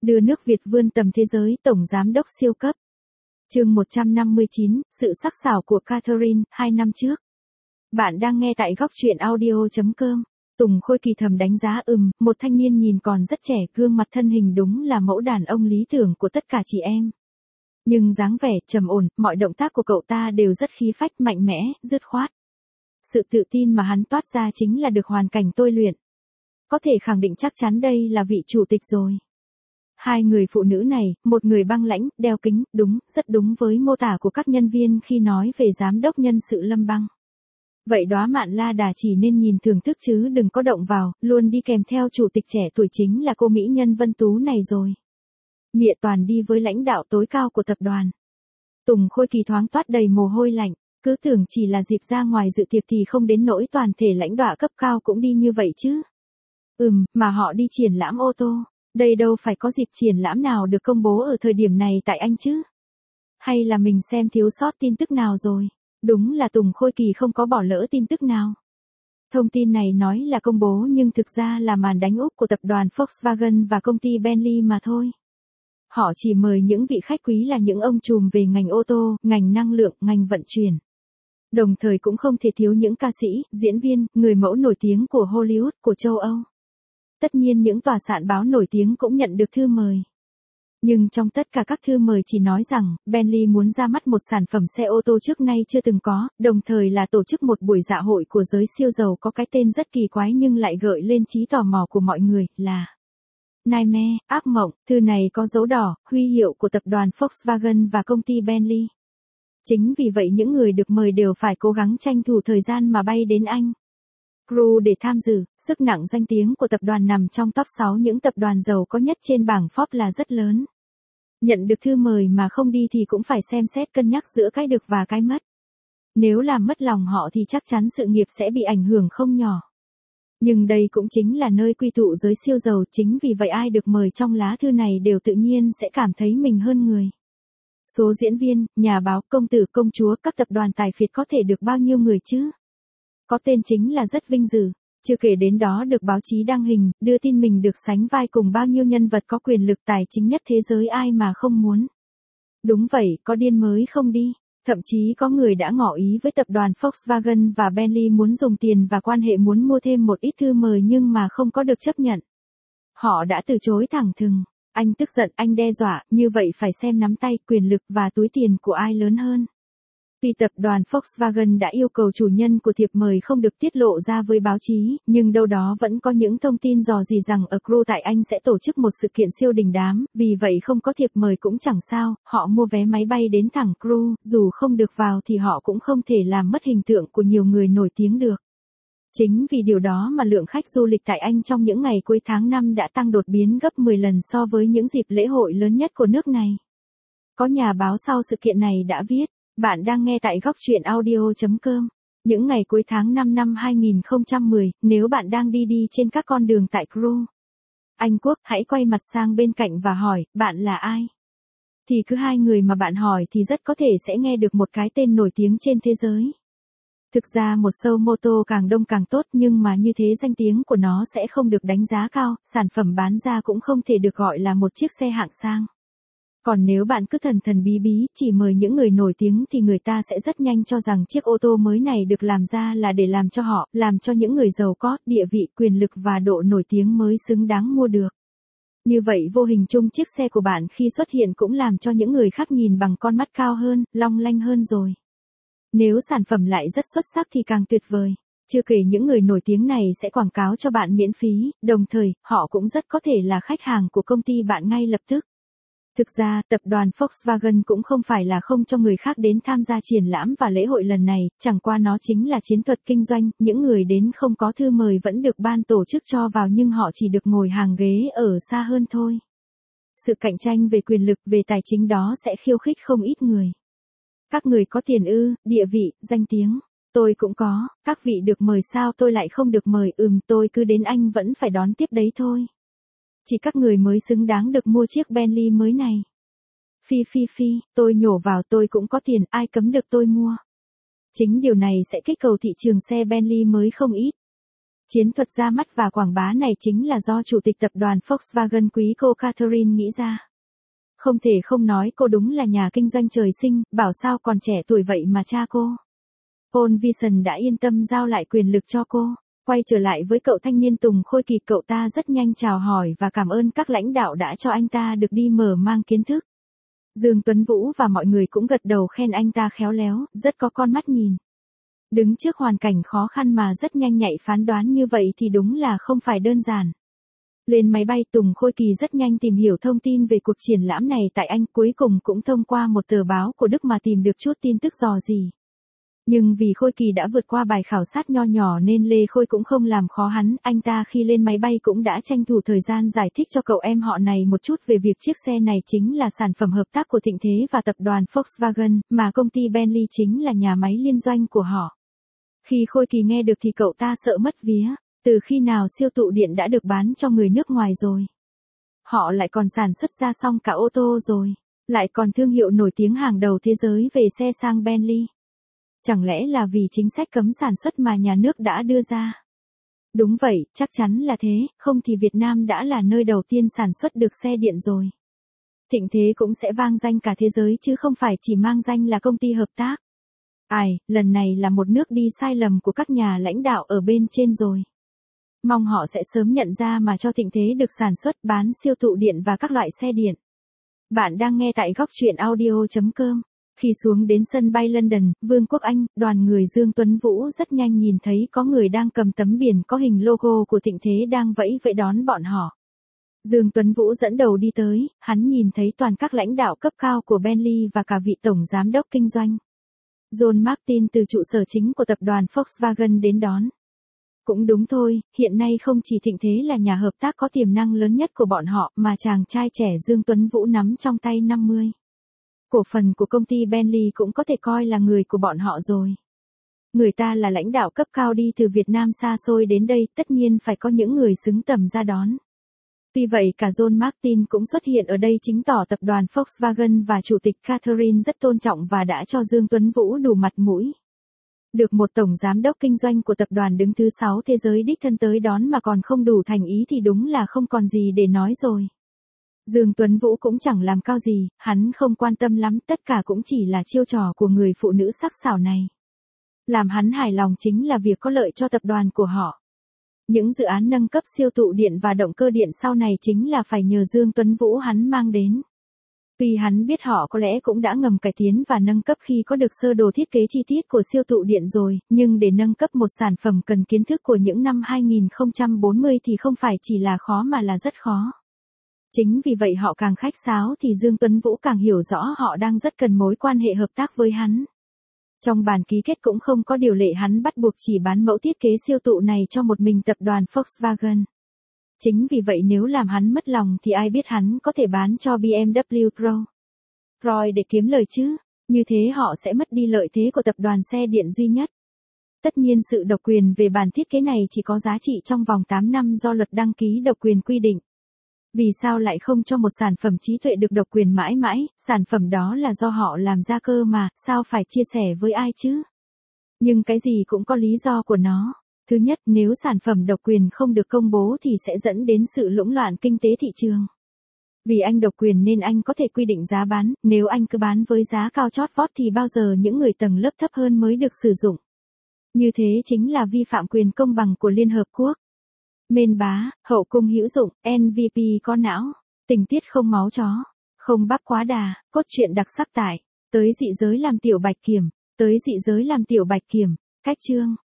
Đưa nước Việt vươn tầm thế giới, Tổng Giám đốc siêu cấp. Chương 159, sự sắc sảo của Catherine, 2 năm trước. Bạn đang nghe tại góc truyện audio.com. Tùng Khôi Kỳ thầm đánh giá một thanh niên nhìn còn rất trẻ, gương mặt thân hình đúng là mẫu đàn ông lý tưởng của tất cả chị em. Nhưng dáng vẻ trầm ổn, mọi động tác của cậu ta đều rất khí phách, mạnh mẽ, dứt khoát. Sự tự tin mà hắn toát ra chính là được hoàn cảnh tôi luyện. Có thể khẳng định chắc chắn đây là vị chủ tịch rồi. Hai người phụ nữ này, một người băng lãnh, đeo kính, rất đúng với mô tả của các nhân viên khi nói về giám đốc nhân sự Lâm Băng. Vậy Đóa Mạn La Đà chỉ nên nhìn thưởng thức chứ đừng có động vào, luôn đi kèm theo chủ tịch trẻ tuổi chính là cô mỹ nhân Vân Tú này rồi. Mịa toàn đi với lãnh đạo tối cao của tập đoàn. Tùng Khôi Kỳ thoáng toát đầy mồ hôi lạnh, cứ tưởng chỉ là dịp ra ngoài dự tiệc thì không đến nỗi toàn thể lãnh đạo cấp cao cũng đi như vậy chứ. Mà họ đi triển lãm ô tô. Đây đâu phải có dịp triển lãm nào được công bố ở thời điểm này tại Anh chứ? Hay là mình xem thiếu sót tin tức nào rồi? Đúng là Tùng Khôi Kỳ không có bỏ lỡ tin tức nào. Thông tin này nói là công bố nhưng thực ra là màn đánh úp của tập đoàn Volkswagen và công ty Bentley mà thôi. Họ chỉ mời những vị khách quý là những ông trùm về ngành ô tô, ngành năng lượng, ngành vận chuyển. Đồng thời cũng không thể thiếu những ca sĩ, diễn viên, người mẫu nổi tiếng của Hollywood, của châu Âu. Tất nhiên những tòa soạn báo nổi tiếng cũng nhận được thư mời. Nhưng trong tất cả các thư mời chỉ nói rằng, Bentley muốn ra mắt một sản phẩm xe ô tô trước nay chưa từng có, đồng thời là tổ chức một buổi dạ hội của giới siêu giàu có cái tên rất kỳ quái nhưng lại gợi lên trí tò mò của mọi người, là Nightmare, ác mộng. Thư này có dấu đỏ, huy hiệu của tập đoàn Volkswagen và công ty Bentley. Chính vì vậy những người được mời đều phải cố gắng tranh thủ thời gian mà bay đến Anh. Crew để tham dự, sức nặng danh tiếng của tập đoàn nằm trong top 6 những tập đoàn giàu có nhất trên bảng Forbes là rất lớn. Nhận được thư mời mà không đi thì cũng phải xem xét cân nhắc giữa cái được và cái mất. Nếu làm mất lòng họ thì chắc chắn sự nghiệp sẽ bị ảnh hưởng không nhỏ. Nhưng đây cũng chính là nơi quy tụ giới siêu giàu, chính vì vậy ai được mời trong lá thư này đều tự nhiên sẽ cảm thấy mình hơn người. Số diễn viên, nhà báo, công tử, công chúa, các tập đoàn tài phiệt có thể được bao nhiêu người chứ? Có tên chính là rất vinh dự, chưa kể đến đó được báo chí đăng hình, đưa tin mình được sánh vai cùng bao nhiêu nhân vật có quyền lực tài chính nhất thế giới, ai mà không muốn. Đúng vậy, có điên mới không đi. Thậm chí có người đã ngỏ ý với tập đoàn Volkswagen và Bentley muốn dùng tiền và quan hệ muốn mua thêm một ít thư mời nhưng mà không có được chấp nhận. Họ đã từ chối thẳng thừng. Anh tức giận, anh đe dọa, như vậy phải xem nắm tay, quyền lực và túi tiền của ai lớn hơn. Tuy tập đoàn Volkswagen đã yêu cầu chủ nhân của thiệp mời không được tiết lộ ra với báo chí, nhưng đâu đó vẫn có những thông tin rò rỉ rằng ở Crew tại Anh sẽ tổ chức một sự kiện siêu đình đám, vì vậy không có thiệp mời cũng chẳng sao, họ mua vé máy bay đến thẳng Crew, dù không được vào thì họ cũng không thể làm mất hình tượng của nhiều người nổi tiếng được. Chính vì điều đó mà lượng khách du lịch tại Anh trong những ngày cuối tháng 5 đã tăng đột biến gấp 10 lần so với những dịp lễ hội lớn nhất của nước này. Có nhà báo sau sự kiện này đã viết. Bạn đang nghe tại góc truyện audio.com. Những ngày cuối tháng 5 năm 2010, nếu bạn đang đi trên các con đường tại Crew, Anh Quốc, hãy quay mặt sang bên cạnh và hỏi, bạn là ai? Thì cứ hai người mà bạn hỏi thì rất có thể sẽ nghe được một cái tên nổi tiếng trên thế giới. Thực ra một show mô tô càng đông càng tốt nhưng mà như thế danh tiếng của nó sẽ không được đánh giá cao, sản phẩm bán ra cũng không thể được gọi là một chiếc xe hạng sang. Còn nếu bạn cứ thần thần bí bí chỉ mời những người nổi tiếng thì người ta sẽ rất nhanh cho rằng chiếc ô tô mới này được làm ra là để làm cho họ, làm cho những người giàu có, địa vị, quyền lực và độ nổi tiếng mới xứng đáng mua được. Như vậy vô hình chung chiếc xe của bạn khi xuất hiện cũng làm cho những người khác nhìn bằng con mắt cao hơn, long lanh hơn rồi. Nếu sản phẩm lại rất xuất sắc thì càng tuyệt vời. Chưa kể những người nổi tiếng này sẽ quảng cáo cho bạn miễn phí, đồng thời, họ cũng rất có thể là khách hàng của công ty bạn ngay lập tức. Thực ra, tập đoàn Volkswagen cũng không phải là không cho người khác đến tham gia triển lãm và lễ hội lần này, chẳng qua nó chính là chiến thuật kinh doanh, những người đến không có thư mời vẫn được ban tổ chức cho vào nhưng họ chỉ được ngồi hàng ghế ở xa hơn thôi. Sự cạnh tranh về quyền lực, về tài chính đó sẽ khiêu khích không ít người. Các người có tiền ư, địa vị, danh tiếng. Tôi cũng có, các vị được mời sao tôi lại không được mời, tôi cứ đến Anh vẫn phải đón tiếp đấy thôi. Chỉ các người mới xứng đáng được mua chiếc Bentley mới này. Phi, tôi nhổ vào, tôi cũng có tiền, ai cấm được tôi mua. Chính điều này sẽ kích cầu thị trường xe Bentley mới không ít. Chiến thuật ra mắt và quảng bá này chính là do chủ tịch tập đoàn Volkswagen quý cô Catherine nghĩ ra. Không thể không nói cô đúng là nhà kinh doanh trời sinh, bảo sao còn trẻ tuổi vậy mà cha cô. Paul Vision đã yên tâm giao lại quyền lực cho cô. Quay trở lại với cậu thanh niên Tùng Khôi Kỳ, cậu ta rất nhanh chào hỏi và cảm ơn các lãnh đạo đã cho anh ta được đi mở mang kiến thức. Dương Tuấn Vũ và mọi người cũng gật đầu khen anh ta khéo léo, rất có con mắt nhìn. Đứng trước hoàn cảnh khó khăn mà rất nhanh nhạy phán đoán như vậy thì đúng là không phải đơn giản. Lên máy bay, Tùng Khôi Kỳ rất nhanh tìm hiểu thông tin về cuộc triển lãm này tại Anh, cuối cùng cũng thông qua một tờ báo của Đức mà tìm được chút tin tức rò rỉ. Nhưng vì Khôi Kỳ đã vượt qua bài khảo sát nho nhỏ nên Lê Khôi cũng không làm khó hắn, anh ta khi lên máy bay cũng đã tranh thủ thời gian giải thích cho cậu em họ này một chút về việc chiếc xe này chính là sản phẩm hợp tác của Thịnh Thế và tập đoàn Volkswagen, mà công ty Bentley chính là nhà máy liên doanh của họ. Khi Khôi Kỳ nghe được thì cậu ta sợ mất vía, từ khi nào siêu tụ điện đã được bán cho người nước ngoài rồi. Họ lại còn sản xuất ra xong cả ô tô rồi, lại còn thương hiệu nổi tiếng hàng đầu thế giới về xe sang Bentley. Chẳng lẽ là vì chính sách cấm sản xuất mà nhà nước đã đưa ra? Đúng vậy, chắc chắn là thế, không thì Việt Nam đã là nơi đầu tiên sản xuất được xe điện rồi. Thịnh Thế cũng sẽ vang danh cả thế giới chứ không phải chỉ mang danh là công ty hợp tác. Ai, lần này là một nước đi sai lầm của các nhà lãnh đạo ở bên trên rồi. Mong họ sẽ sớm nhận ra mà cho Thịnh Thế được sản xuất bán siêu tụ điện và các loại xe điện. Bạn đang nghe tại góc truyện audio.com. Khi xuống đến sân bay London, Vương quốc Anh, đoàn người Dương Tuấn Vũ rất nhanh nhìn thấy có người đang cầm tấm biển có hình logo của Thịnh Thế đang vẫy vẫy đón bọn họ. Dương Tuấn Vũ dẫn đầu đi tới, hắn nhìn thấy toàn các lãnh đạo cấp cao của Bentley và cả vị tổng giám đốc kinh doanh. John Martin từ trụ sở chính của tập đoàn Volkswagen đến đón. Cũng đúng thôi, hiện nay không chỉ Thịnh Thế là nhà hợp tác có tiềm năng lớn nhất của bọn họ mà chàng trai trẻ Dương Tuấn Vũ nắm trong tay 50. Cổ phần của công ty Bentley cũng có thể coi là người của bọn họ rồi. Người ta là lãnh đạo cấp cao đi từ Việt Nam xa xôi đến đây, tất nhiên phải có những người xứng tầm ra đón. Vì vậy cả John Martin cũng xuất hiện ở đây chứng tỏ tập đoàn Volkswagen và chủ tịch Catherine rất tôn trọng và đã cho Dương Tuấn Vũ đủ mặt mũi. Được một tổng giám đốc kinh doanh của tập đoàn đứng thứ 6 thế giới đích thân tới đón mà còn không đủ thành ý thì đúng là không còn gì để nói rồi. Dương Tuấn Vũ cũng chẳng làm cao gì, hắn không quan tâm lắm, tất cả cũng chỉ là chiêu trò của người phụ nữ sắc sảo này. Làm hắn hài lòng chính là việc có lợi cho tập đoàn của họ. Những dự án nâng cấp siêu tụ điện và động cơ điện sau này chính là phải nhờ Dương Tuấn Vũ hắn mang đến. Vì hắn biết họ có lẽ cũng đã ngầm cải tiến và nâng cấp khi có được sơ đồ thiết kế chi tiết của siêu tụ điện rồi, nhưng để nâng cấp một sản phẩm cần kiến thức của những năm 2040 thì không phải chỉ là khó mà là rất khó. Chính vì vậy họ càng khách sáo thì Dương Tuấn Vũ càng hiểu rõ họ đang rất cần mối quan hệ hợp tác với hắn. Trong bản ký kết cũng không có điều lệ hắn bắt buộc chỉ bán mẫu thiết kế siêu tụ này cho một mình tập đoàn Volkswagen. Chính vì vậy nếu làm hắn mất lòng thì ai biết hắn có thể bán cho BMW Pro. Rồi để kiếm lời chứ, như thế họ sẽ mất đi lợi thế của tập đoàn xe điện duy nhất. Tất nhiên sự độc quyền về bản thiết kế này chỉ có giá trị trong vòng 8 năm do luật đăng ký độc quyền quy định. Vì sao lại không cho một sản phẩm trí tuệ được độc quyền mãi mãi, sản phẩm đó là do họ làm ra cơ mà, sao phải chia sẻ với ai chứ? Nhưng cái gì cũng có lý do của nó. Thứ nhất, nếu sản phẩm độc quyền không được công bố thì sẽ dẫn đến sự hỗn loạn kinh tế thị trường. Vì anh độc quyền nên anh có thể quy định giá bán, nếu anh cứ bán với giá cao chót vót thì bao giờ những người tầng lớp thấp hơn mới được sử dụng. Như thế chính là vi phạm quyền công bằng của Liên Hợp Quốc. Mên bá, hậu cung hữu dụng, MVP có não, tình tiết không máu chó, không bắp quá đà, cốt truyện đặc sắc tại, tới dị giới làm tiểu bạch kiểm, cách chương.